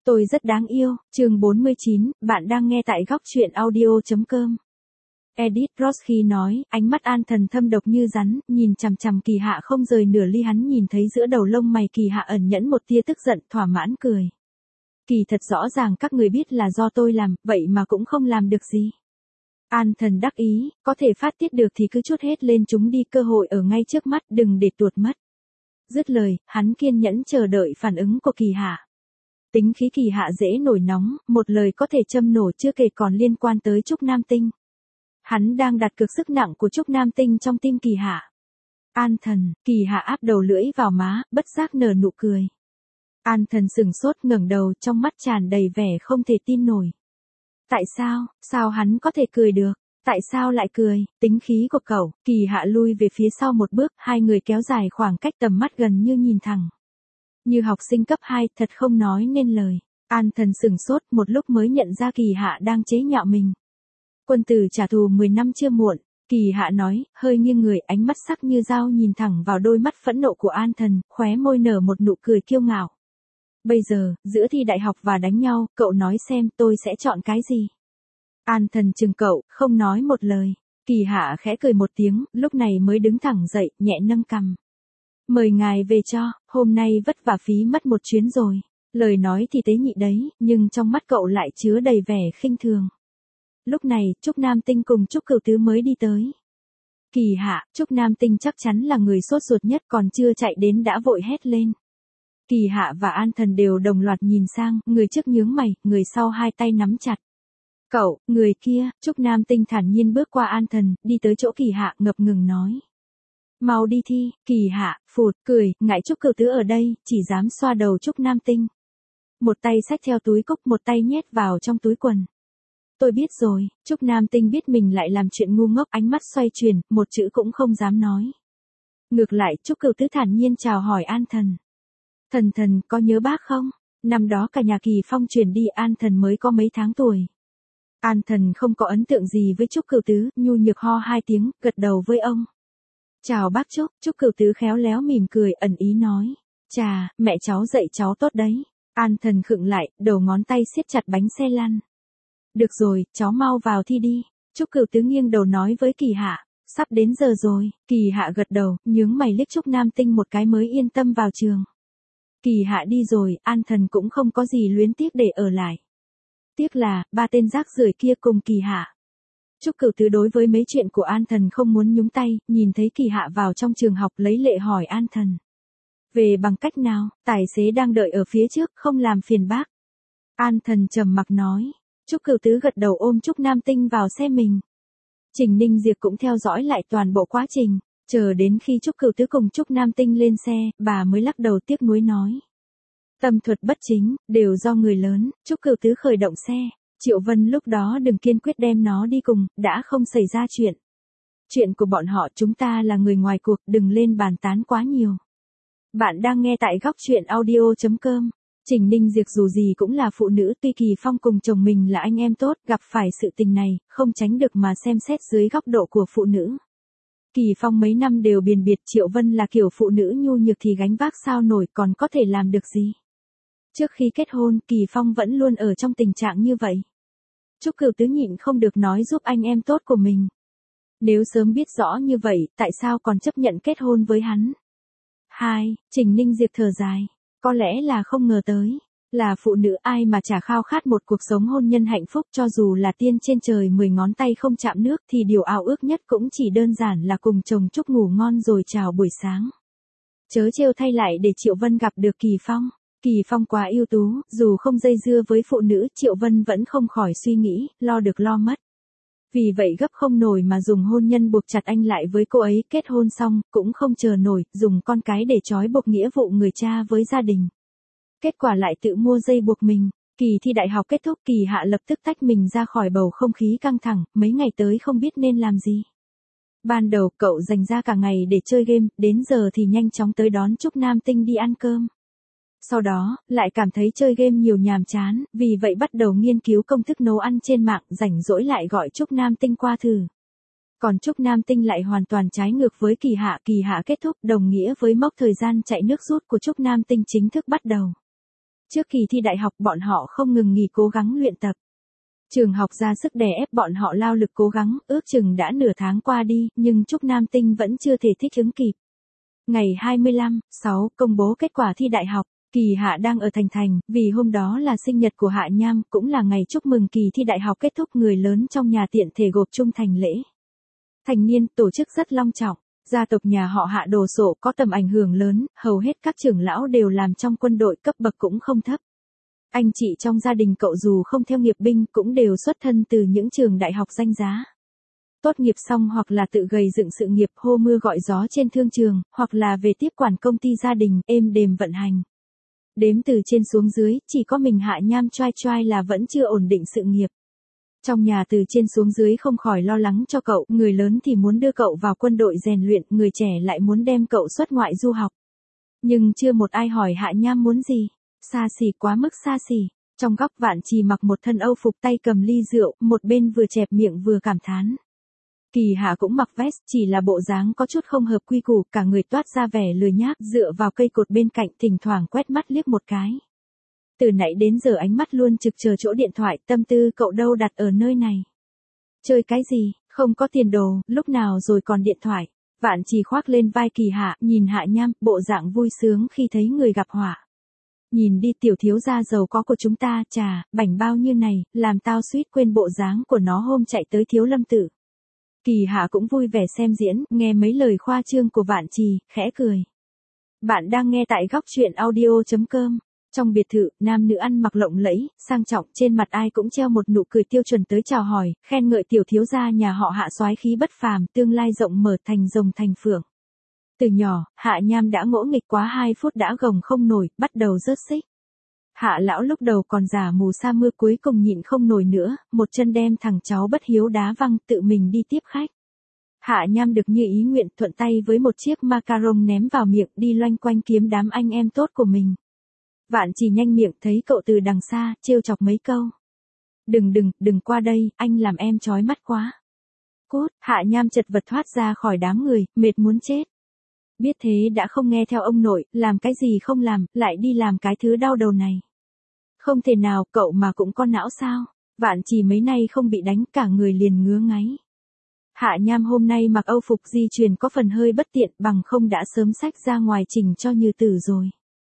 Tôi rất đáng yêu, chương 49, bạn đang nghe tại góc truyện audio.com. Edith Roski nói, ánh mắt An Thần thâm độc như rắn, nhìn chằm chằm Kỳ Hạ không rời nửa ly. Hắn nhìn thấy giữa đầu lông mày Kỳ Hạ ẩn nhẫn một tia tức giận, thỏa mãn cười. Kỳ thật rõ ràng các người biết là do tôi làm, vậy mà cũng không làm được gì. An Thần đắc ý, có thể phát tiết được thì cứ trút hết lên chúng đi, cơ hội ở ngay trước mắt, đừng để tuột mất. Dứt lời, hắn kiên nhẫn chờ đợi phản ứng của Kỳ Hạ. Tính khí Kỳ Hạ dễ nổi nóng, một lời có thể châm nổ, chưa kể còn liên quan tới Trúc Nam Tinh. Hắn đang đặt cược sức nặng của Trúc Nam Tinh trong tim Kỳ Hạ. An Thần, Kỳ Hạ áp đầu lưỡi vào má, bất giác nở nụ cười. An Thần sừng sốt, ngẩng đầu, trong mắt tràn đầy vẻ không thể tin nổi. Tại sao hắn có thể cười được? Tại sao lại cười? Tính khí của cậu. Kỳ Hạ lui về phía sau một bước, hai người kéo dài khoảng cách, tầm mắt gần như nhìn thẳng. Như học sinh cấp 2, thật không nói nên lời. An Thần sừng sốt, một lúc mới nhận ra Kỳ Hạ đang chế nhạo mình. Quân tử trả thù 10 năm chưa muộn. Kỳ Hạ nói, hơi nghiêng người, ánh mắt sắc như dao nhìn thẳng vào đôi mắt phẫn nộ của An Thần, khóe môi nở một nụ cười kiêu ngạo. Bây giờ, giữa thi đại học và đánh nhau, cậu nói xem tôi sẽ chọn cái gì? An Thần chừng cậu, không nói một lời. Kỳ Hạ khẽ cười một tiếng, lúc này mới đứng thẳng dậy, nhẹ nâng cằm. Mời ngài về cho, hôm nay vất vả phí mất một chuyến rồi. Lời nói thì tế nhị đấy, nhưng trong mắt cậu lại chứa đầy vẻ khinh thường. Lúc này, Trúc Nam Tinh cùng Trúc Cửu Tứ mới đi tới. Kỳ Hạ, Trúc Nam Tinh chắc chắn là người sốt ruột nhất, còn chưa chạy đến đã vội hét lên. Kỳ Hạ và An Thần đều đồng loạt nhìn sang, người trước nhướng mày, người sau hai tay nắm chặt. Cậu, người kia, Trúc Nam Tinh thản nhiên bước qua An Thần, đi tới chỗ Kỳ Hạ, ngập ngừng nói. Mau đi thi. Kỳ Hạ, phụt, cười, ngại Trúc Cửu Tứ ở đây, chỉ dám xoa đầu Trúc Nam Tinh. Một tay xách theo túi cốc, một tay nhét vào trong túi quần. Tôi biết rồi. Trúc Nam Tinh biết mình lại làm chuyện ngu ngốc, ánh mắt xoay chuyển, một chữ cũng không dám nói. Ngược lại, Trúc Cửu Tứ thản nhiên chào hỏi An Thần. Thần, có nhớ bác không? Năm đó cả nhà Kỳ Phong chuyển đi, An Thần mới có mấy tháng tuổi. An Thần không có ấn tượng gì với Trúc Cửu Tứ, nhu nhược ho hai tiếng, gật đầu với ông. Chào bác Trúc. Trúc Cửu Tứ khéo léo mỉm cười, ẩn ý nói. Chà, mẹ cháu dạy cháu tốt đấy. An Thần khựng lại, đầu ngón tay siết chặt bánh xe lăn. Được rồi, cháu mau vào thi đi. Trúc Cửu Tứ nghiêng đầu nói với Kỳ Hạ. Sắp đến giờ rồi. Kỳ Hạ gật đầu, nhướng mày liếc Trúc Nam Tinh một cái mới yên tâm vào trường. Kỳ Hạ đi rồi, An Thần cũng không có gì luyến tiếc để ở lại. Tiếc là, ba tên rác rưởi kia cùng Kỳ Hạ. Trúc Cửu Tứ đối với mấy chuyện của An Thần không muốn nhúng tay, nhìn thấy Kỳ Hạ vào trong trường học lấy lệ hỏi An Thần. Về bằng cách nào, tài xế đang đợi ở phía trước, không làm phiền bác. An Thần trầm mặc nói. Trúc Cửu Tứ gật đầu ôm Trúc Nam Tinh vào xe mình. Trình Ninh Diệp cũng theo dõi lại toàn bộ quá trình. Chờ đến khi Trúc Cửu Tứ cùng Trúc Nam Tinh lên xe, bà mới lắc đầu tiếc nuối nói. Tâm thuật bất chính, đều do người lớn. Trúc Cửu Tứ khởi động xe. Triệu Vân lúc đó đừng kiên quyết đem nó đi cùng, đã không xảy ra chuyện. Chuyện của bọn họ, chúng ta là người ngoài cuộc, đừng lên bàn tán quá nhiều. Bạn đang nghe tại góc truyện audio.com. Trình Ninh Diệp dù gì cũng là phụ nữ, tuy Kỳ Phong cùng chồng mình là anh em tốt, gặp phải sự tình này, không tránh được mà xem xét dưới góc độ của phụ nữ. Kỳ Phong mấy năm đều biền biệt, Triệu Vân là kiểu phụ nữ nhu nhược thì gánh vác sao nổi, còn có thể làm được gì. Trước khi kết hôn, Kỳ Phong vẫn luôn ở trong tình trạng như vậy. Trúc Cửu Tứ nhịn không được nói giúp anh em tốt của mình. Nếu sớm biết rõ như vậy, tại sao còn chấp nhận kết hôn với hắn? Trình Ninh Diệp thở dài. Có lẽ là không ngờ tới. Là phụ nữ, ai mà chả khao khát một cuộc sống hôn nhân hạnh phúc, cho dù là tiên trên trời 10 ngón tay không chạm nước thì điều ao ước nhất cũng chỉ đơn giản là cùng chồng Trúc ngủ ngon rồi chào buổi sáng. Chớ trêu thay lại để Triệu Vân gặp được Kỳ Phong. Kỳ Phong quá ưu tú, dù không dây dưa với phụ nữ, Triệu Vân vẫn không khỏi suy nghĩ, lo được lo mất. Vì vậy gấp không nổi mà dùng hôn nhân buộc chặt anh lại với cô ấy, kết hôn xong, cũng không chờ nổi, dùng con cái để trói buộc nghĩa vụ người cha với gia đình. Kết quả lại tự mua dây buộc mình. Kỳ thi đại học kết thúc, Kỳ Hạ lập tức tách mình ra khỏi bầu không khí căng thẳng, mấy ngày tới không biết nên làm gì. Ban đầu cậu dành ra cả ngày để chơi game, đến giờ thì nhanh chóng tới đón Trúc Nam Tinh đi ăn cơm. Sau đó, lại cảm thấy chơi game nhiều nhàm chán, vì vậy bắt đầu nghiên cứu công thức nấu ăn trên mạng, rảnh rỗi lại gọi Trúc Nam Tinh qua thử. Còn Trúc Nam Tinh lại hoàn toàn trái ngược với Kỳ Hạ kết thúc đồng nghĩa với mốc thời gian chạy nước rút của Trúc Nam Tinh chính thức bắt đầu. Trước kỳ thi đại học bọn họ không ngừng nghỉ cố gắng luyện tập. Trường học ra sức đè ép bọn họ lao lực cố gắng, ước chừng đã nửa tháng qua đi, nhưng Trúc Nam Tinh vẫn chưa thể thích ứng kịp. Ngày 25/6 công bố kết quả thi đại học, Kỳ Hạ đang ở Thành, vì hôm đó là sinh nhật của Hạ Nham, cũng là ngày chúc mừng kỳ thi đại học kết thúc, người lớn trong nhà tiện thể gộp chung thành lễ. Thành niên tổ chức rất long trọng, gia tộc nhà họ Hạ đồ sộ có tầm ảnh hưởng lớn, hầu hết các trưởng lão đều làm trong quân đội, cấp bậc cũng không thấp. Anh chị trong gia đình cậu dù không theo nghiệp binh cũng đều xuất thân từ những trường đại học danh giá. Tốt nghiệp xong hoặc là tự gầy dựng sự nghiệp hô mưa gọi gió trên thương trường, hoặc là về tiếp quản công ty gia đình, êm đềm vận hành. Đếm từ trên xuống dưới, chỉ có mình Hạ Nham choai choai là vẫn chưa ổn định sự nghiệp. Trong nhà từ trên xuống dưới không khỏi lo lắng cho cậu, người lớn thì muốn đưa cậu vào quân đội rèn luyện, người trẻ lại muốn đem cậu xuất ngoại du học. Nhưng chưa một ai hỏi Hạ Nham muốn gì. Xa xỉ, quá mức xa xỉ. Trong góc Vạn Trì mặc một thân âu phục, tay cầm ly rượu, một bên vừa chẹp miệng vừa cảm thán. Kỳ Hạ cũng mặc vest, chỉ là bộ dáng có chút không hợp quy củ, cả người toát ra vẻ lười nhác, dựa vào cây cột bên cạnh, thỉnh thoảng quét mắt liếc một cái. Từ nãy đến giờ ánh mắt luôn trực chờ chỗ điện thoại, tâm tư cậu đâu đặt ở nơi này. Chơi cái gì, không có tiền đồ, lúc nào rồi còn điện thoại. Vạn Trì khoác lên vai Kỳ Hạ, nhìn Hạ Nham, bộ dạng vui sướng khi thấy người gặp họa. Nhìn đi, tiểu thiếu gia giàu có của chúng ta, chà, bảnh bao như này, làm tao suýt quên bộ dáng của nó hôm chạy tới Thiếu Lâm Tự. Kỳ Hạ cũng vui vẻ xem diễn, nghe mấy lời khoa trương của Vạn Trì, khẽ cười. Bạn đang nghe tại góc truyện audio.com. Trong biệt thự, nam nữ ăn mặc lộng lẫy, sang trọng, trên mặt ai cũng treo một nụ cười tiêu chuẩn tới chào hỏi, khen ngợi tiểu thiếu gia nhà họ Hạ soái khí bất phàm, tương lai rộng mở, thành rồng thành phượng. Từ nhỏ, Hạ Nham đã ngỗ nghịch quá 2 phút đã gồng không nổi, bắt đầu rớt xích. Hạ lão lúc đầu còn giả mù sa mưa, cuối cùng nhịn không nổi nữa, một chân đem thằng cháu bất hiếu đá văng, tự mình đi tiếp khách. Hạ Nham được như ý nguyện, thuận tay với một chiếc macaron ném vào miệng, đi loanh quanh kiếm đám anh em tốt của mình. Vạn Trì nhanh miệng thấy cậu từ đằng xa, trêu chọc mấy câu. Đừng qua đây, anh làm em chói mắt quá. Cút, Hạ Nham chật vật thoát ra khỏi đám người, mệt muốn chết. Biết thế đã không nghe theo ông nội, làm cái gì không làm, lại đi làm cái thứ đau đầu này. Không thể nào, cậu mà cũng có não sao? Vạn Trì mấy nay không bị đánh, cả người liền ngứa ngáy. Hạ Nham hôm nay mặc âu phục di truyền có phần hơi bất tiện, bằng không đã sớm xách ra ngoài chỉnh cho Như Tử rồi.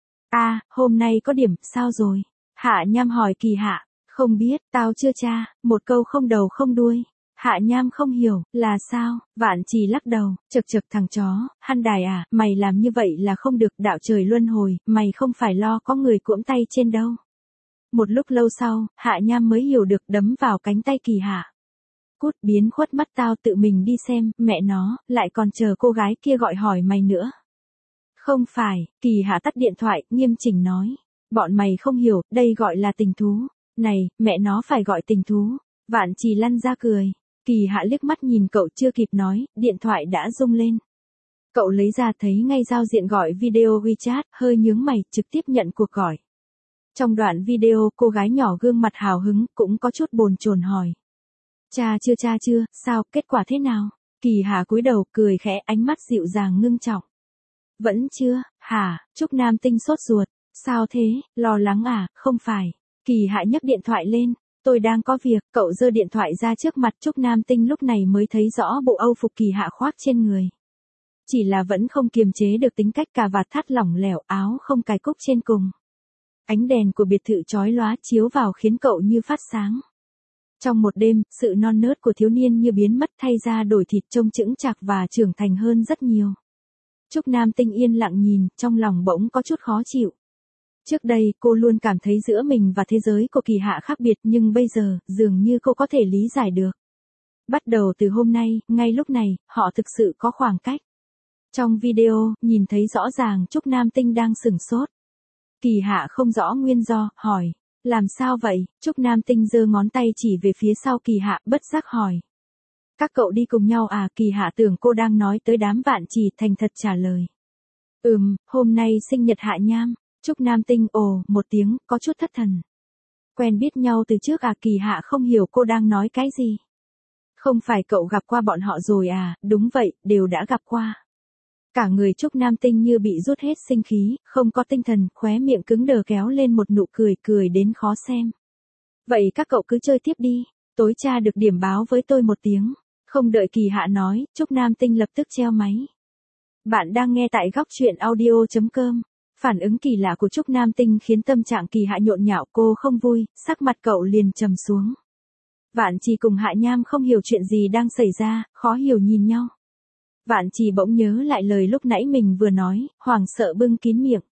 Hôm nay có điểm, sao rồi? Hạ Nham hỏi Kỳ Hạ. Không biết, tao chưa tra, một câu không đầu không đuôi. Hạ Nham không hiểu, là sao? Vạn Trì lắc đầu, chực thằng chó, Hăn Đài à, mày làm như vậy là không được, đạo trời luân hồi, mày không phải lo có người cuỗm tay trên đâu. Một lúc lâu sau, Hạ Nham mới hiểu được, đấm vào cánh tay Kỳ Hạ. Cút, biến khuất mắt tao, tự mình đi xem, mẹ nó, lại còn chờ cô gái kia gọi hỏi mày nữa. Không phải, Kỳ Hạ tắt điện thoại, nghiêm chỉnh nói. Bọn mày không hiểu, đây gọi là tình thú. Này, mẹ nó phải gọi tình thú. Vạn Trì lăn ra cười. Kỳ Hạ liếc mắt nhìn cậu, chưa kịp nói, điện thoại đã rung lên. Cậu lấy ra thấy ngay giao diện gọi video WeChat, hơi nhướng mày, trực tiếp nhận cuộc gọi. Trong đoạn video, cô gái nhỏ gương mặt hào hứng, cũng có chút bồn chồn hỏi. Cha chưa, sao, kết quả thế nào? Kỳ Hạ cúi đầu, cười khẽ, ánh mắt dịu dàng ngưng trọng. Vẫn chưa, hả? Trúc Nam Tinh sốt ruột. Sao thế, lo lắng à? Không phải. Kỳ Hạ nhấc điện thoại lên. Tôi đang có việc, cậu giơ điện thoại ra trước mặt Trúc Nam Tinh, lúc này mới thấy rõ bộ âu phục Kỳ Hạ khoác trên người. Chỉ là vẫn không kiềm chế được tính cách, cà vạt thắt lỏng lẻo, áo không cài cúc trên cùng. Ánh đèn của biệt thự chói lóa chiếu vào khiến cậu như phát sáng. Trong một đêm, sự non nớt của thiếu niên như biến mất, thay ra đổi thịt, trông chững chạc và trưởng thành hơn rất nhiều. Trúc Nam Tinh yên lặng nhìn, trong lòng bỗng có chút khó chịu. Trước đây, cô luôn cảm thấy giữa mình và thế giới của Kỳ Hạ khác biệt, nhưng bây giờ, dường như cô có thể lý giải được. Bắt đầu từ hôm nay, ngay lúc này, họ thực sự có khoảng cách. Trong video, nhìn thấy rõ ràng Trúc Nam Tinh đang sửng sốt. Kỳ Hạ không rõ nguyên do, hỏi. Làm sao vậy? Trúc Nam Tinh giơ ngón tay chỉ về phía sau Kỳ Hạ, bất giác hỏi. Các cậu đi cùng nhau à? Kỳ Hạ tưởng cô đang nói tới đám Vạn Trì, thành thật trả lời. Hôm nay sinh nhật Hạ Nham. Trúc Nam Tinh ồ một tiếng, có chút thất thần. Quen biết nhau từ trước à? Kỳ Hạ không hiểu cô đang nói cái gì. Không phải cậu gặp qua bọn họ rồi à? Đúng vậy, đều đã gặp qua. Cả người Trúc Nam Tinh như bị rút hết sinh khí, không có tinh thần, khóe miệng cứng đờ kéo lên một nụ cười, cười đến khó xem. Vậy các cậu cứ chơi tiếp đi, tối tra được điểm báo với tôi một tiếng. Không đợi Kỳ Hạ nói, Trúc Nam Tinh lập tức treo máy. Bạn đang nghe tại góc chuyện audio.com. Phản ứng kỳ lạ của Trúc Nam Tinh khiến tâm trạng Kỳ Hạ nhộn nhạo, cô không vui, sắc mặt cậu liền trầm xuống. Vạn Trì cùng Hạ Nham không hiểu chuyện gì đang xảy ra, khó hiểu nhìn nhau. Vạn Trì bỗng nhớ lại lời lúc nãy mình vừa nói, hoảng sợ bưng kín miệng.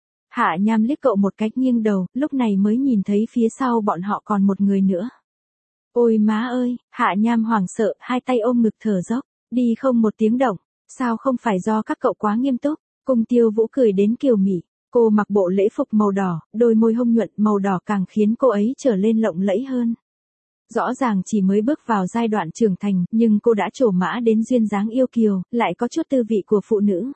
Hạ Nham liếc cậu một cái nghiêng đầu, lúc này mới nhìn thấy phía sau bọn họ còn một người nữa. Ôi má ơi, Hạ Nham hoảng sợ, hai tay ôm ngực thở dốc, đi không một tiếng động, sao không phải do các cậu quá nghiêm túc. Cung Tiêu Vũ cười đến kiều mị, cô mặc bộ lễ phục màu đỏ, đôi môi hông nhuận màu đỏ càng khiến cô ấy trở lên lộng lẫy hơn. Rõ ràng chỉ mới bước vào giai đoạn trưởng thành, nhưng cô đã trổ mã đến duyên dáng yêu kiều, lại có chút tư vị của phụ nữ.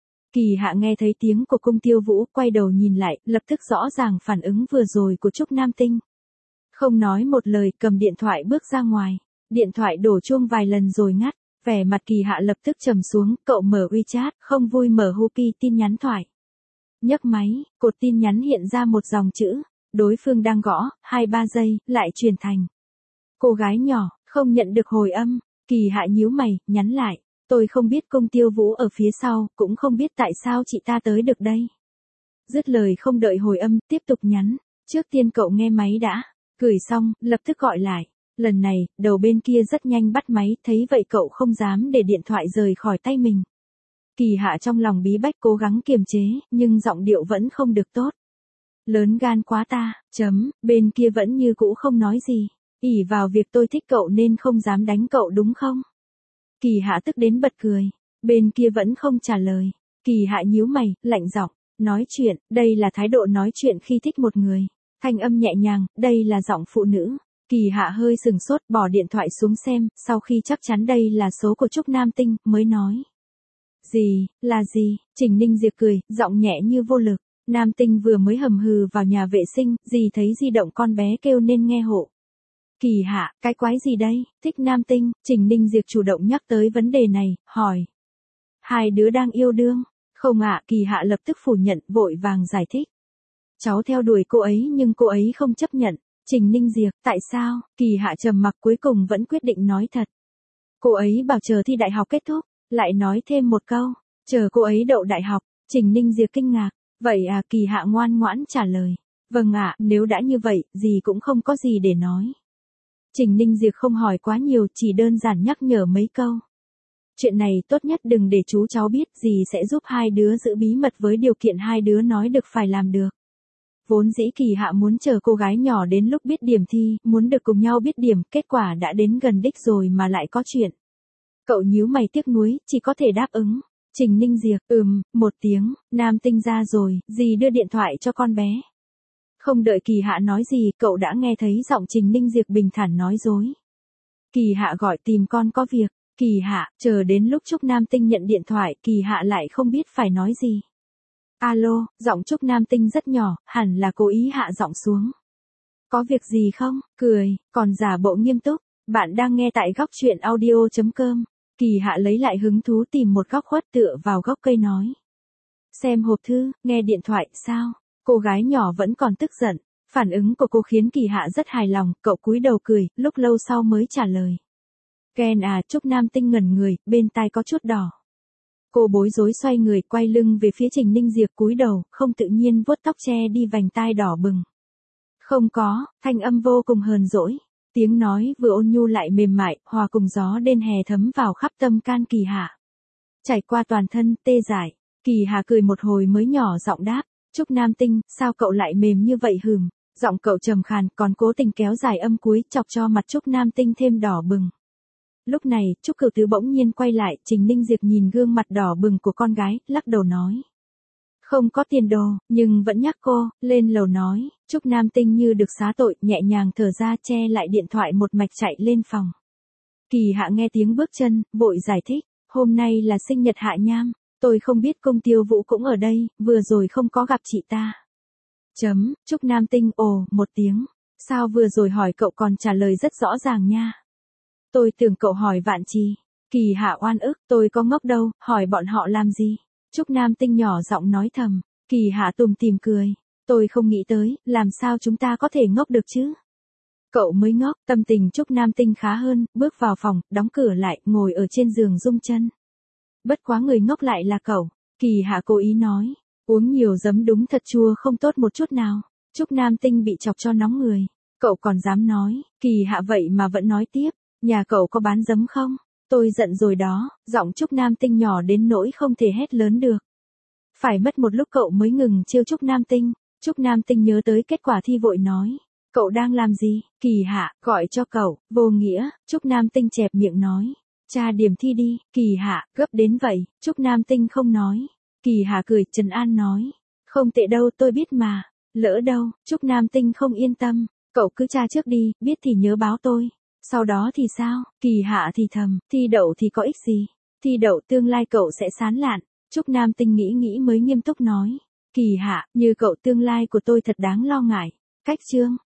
Kỳ Hạ nghe thấy tiếng của Cung Tiêu Vũ, quay đầu nhìn lại, lập tức rõ ràng phản ứng vừa rồi của Trúc Nam Tinh. Không nói một lời, cầm điện thoại bước ra ngoài. Điện thoại đổ chuông vài lần rồi ngắt. Vẻ mặt Kỳ Hạ lập tức trầm xuống, cậu mở WeChat, không vui mở Hupi tin nhắn thoại. Nhấc máy, cột tin nhắn hiện ra một dòng chữ. Đối phương đang gõ, 2-3 giây, lại truyền thành. Cô gái nhỏ, không nhận được hồi âm. Kỳ Hạ nhíu mày, nhắn lại. Tôi không biết Cung Tiêu Vũ ở phía sau, cũng không biết tại sao chị ta tới được đây. Dứt lời không đợi hồi âm, tiếp tục nhắn. Trước tiên cậu nghe máy đã. Gửi xong, lập tức gọi lại. Lần này, đầu bên kia rất nhanh bắt máy, thấy vậy cậu không dám để điện thoại rời khỏi tay mình. Kỳ Hạ trong lòng bí bách cố gắng kiềm chế, nhưng giọng điệu vẫn không được tốt. Lớn gan quá ta, bên kia vẫn như cũ không nói gì. Ỷ vào việc tôi thích cậu nên không dám đánh cậu đúng không? Kỳ Hạ tức đến bật cười. Bên kia vẫn không trả lời. Kỳ Hạ nhíu mày, lạnh giọng, nói chuyện, đây là thái độ nói chuyện khi thích một người. Thanh âm nhẹ nhàng, đây là giọng phụ nữ. Kỳ Hạ hơi sừng sốt, bỏ điện thoại xuống xem, sau khi chắc chắn đây là số của Trúc Nam Tinh, mới nói. Gì, là gì? Trình Ninh Diệp cười, giọng nhẹ như vô lực. Nam Tinh vừa mới hầm hừ vào nhà vệ sinh, dì thấy di động con bé kêu nên nghe hộ. Kỳ Hạ, cái quái gì đây? Thích Nam Tinh, Trình Ninh Diệp chủ động nhắc tới vấn đề này, hỏi. Hai đứa đang yêu đương. Không ạ, Kỳ Hạ lập tức phủ nhận, vội vàng giải thích. Cháu theo đuổi cô ấy nhưng cô ấy không chấp nhận. Trình Ninh Diệp, tại sao? Kỳ Hạ trầm mặc cuối cùng vẫn quyết định nói thật. Cô ấy bảo chờ thi đại học kết thúc, lại nói thêm một câu, chờ cô ấy đậu đại học. Trình Ninh Diệp kinh ngạc, vậy à? Kỳ Hạ ngoan ngoãn trả lời. Vâng ạ, nếu đã như vậy, dì cũng không có gì để nói. Trình Ninh Diệp không hỏi quá nhiều, chỉ đơn giản nhắc nhở mấy câu. Chuyện này tốt nhất đừng để chú cháu biết, dì sẽ giúp hai đứa giữ bí mật với điều kiện hai đứa nói được phải làm được. Vốn dĩ Kỳ Hạ muốn chờ cô gái nhỏ đến lúc biết điểm thi, muốn được cùng nhau biết điểm, kết quả đã đến gần đích rồi mà lại có chuyện. Cậu nhíu mày tiếc nuối, chỉ có thể đáp ứng. Trình Ninh Diệp, một tiếng, Nam Tinh ra rồi, dì đưa điện thoại cho con bé. Không đợi Kỳ Hạ nói gì, cậu đã nghe thấy giọng Trình Ninh Diệp bình thản nói dối. Kỳ Hạ gọi tìm con có việc. Kỳ Hạ, chờ đến lúc Trúc Nam Tinh nhận điện thoại, Kỳ Hạ lại không biết phải nói gì. Alo, giọng Trúc Nam Tinh rất nhỏ, hẳn là cố ý hạ giọng xuống. Có việc gì không? Cười, còn giả bộ nghiêm túc. Bạn đang nghe tại góc chuyện audio.com. Kỳ Hạ lấy lại hứng thú tìm một góc khuất tựa vào gốc cây nói. Xem hộp thư, nghe điện thoại, sao? Cô gái nhỏ vẫn còn tức giận. Phản ứng của cô khiến Kỳ Hạ rất hài lòng, cậu cúi đầu cười, lúc lâu sau mới trả lời. Ken à, Trúc Nam Tinh ngẩn người, bên tai có chút đỏ. Cô bối rối xoay người, quay lưng về phía Trình Ninh Diệp, cúi đầu, không tự nhiên vuốt tóc che đi vành tai đỏ bừng. Không có, thanh âm vô cùng hờn dỗi. Tiếng nói vừa ôn nhu lại mềm mại, hòa cùng gió đêm hè thấm vào khắp tâm can Kỳ Hạ. Trải qua toàn thân, tê dại. Kỳ Hạ cười một hồi mới nhỏ giọng đáp. Trúc Nam Tinh, sao cậu lại mềm như vậy hừm? Giọng cậu trầm khàn, còn cố tình kéo dài âm cuối, chọc cho mặt Trúc Nam Tinh thêm đỏ bừng. Lúc này, Trúc Cửu Tứ bỗng nhiên quay lại, Trình Ninh Diệp nhìn gương mặt đỏ bừng của con gái, lắc đầu nói. Không có tiền đồ, nhưng vẫn nhắc cô, lên lầu nói. Trúc Nam Tinh như được xá tội, nhẹ nhàng thở ra, che lại điện thoại một mạch chạy lên phòng. Kỳ Hạ nghe tiếng bước chân, vội giải thích, hôm nay là sinh nhật Hạ Nham, tôi không biết Cung Tiêu Vũ cũng ở đây, vừa rồi không có gặp chị ta. Trúc Nam Tinh ồ, một tiếng, sao vừa rồi hỏi cậu còn trả lời rất rõ ràng nha. Tôi tưởng cậu hỏi Vạn Trì. Kỳ Hạ oan ức, tôi có ngốc đâu, hỏi bọn họ làm gì? Trúc Nam Tinh nhỏ giọng nói thầm. Kỳ Hạ tủm tỉm cười. Tôi không nghĩ tới, làm sao chúng ta có thể ngốc được chứ? Cậu mới ngốc, tâm tình Trúc Nam Tinh khá hơn, bước vào phòng, đóng cửa lại, ngồi ở trên giường rung chân. Bất quá người ngốc lại là cậu. Kỳ Hạ cố ý nói. Uống nhiều giấm đúng thật chua không tốt một chút nào. Trúc Nam Tinh bị chọc cho nóng người. Cậu còn dám nói, Kỳ Hạ vậy mà vẫn nói tiếp. Nhà cậu có bán giấm không? Tôi giận rồi đó, giọng Trúc Nam Tinh nhỏ đến nỗi không thể hét lớn được. Phải mất một lúc cậu mới ngừng trêu Trúc Nam Tinh. Trúc Nam Tinh nhớ tới kết quả thi vội nói. Cậu đang làm gì? Kỳ Hạ, gọi cho cậu, vô nghĩa, Trúc Nam Tinh chẹp miệng nói. Tra điểm thi đi, Kỳ Hạ, gấp đến vậy, Trúc Nam Tinh không nói. Kỳ Hạ cười, trấn an nói. Không tệ đâu, tôi biết mà. Lỡ đâu, Trúc Nam Tinh không yên tâm. Cậu cứ tra trước đi, biết thì nhớ báo tôi. Sau đó thì sao? Kỳ Hạ thì thầm, thi đậu thì có ích gì? Thi đậu tương lai cậu sẽ sán lạn. Trúc Nam Tinh nghĩ nghĩ mới nghiêm túc nói. Kỳ Hạ, như cậu tương lai của tôi thật đáng lo ngại. Cách chương.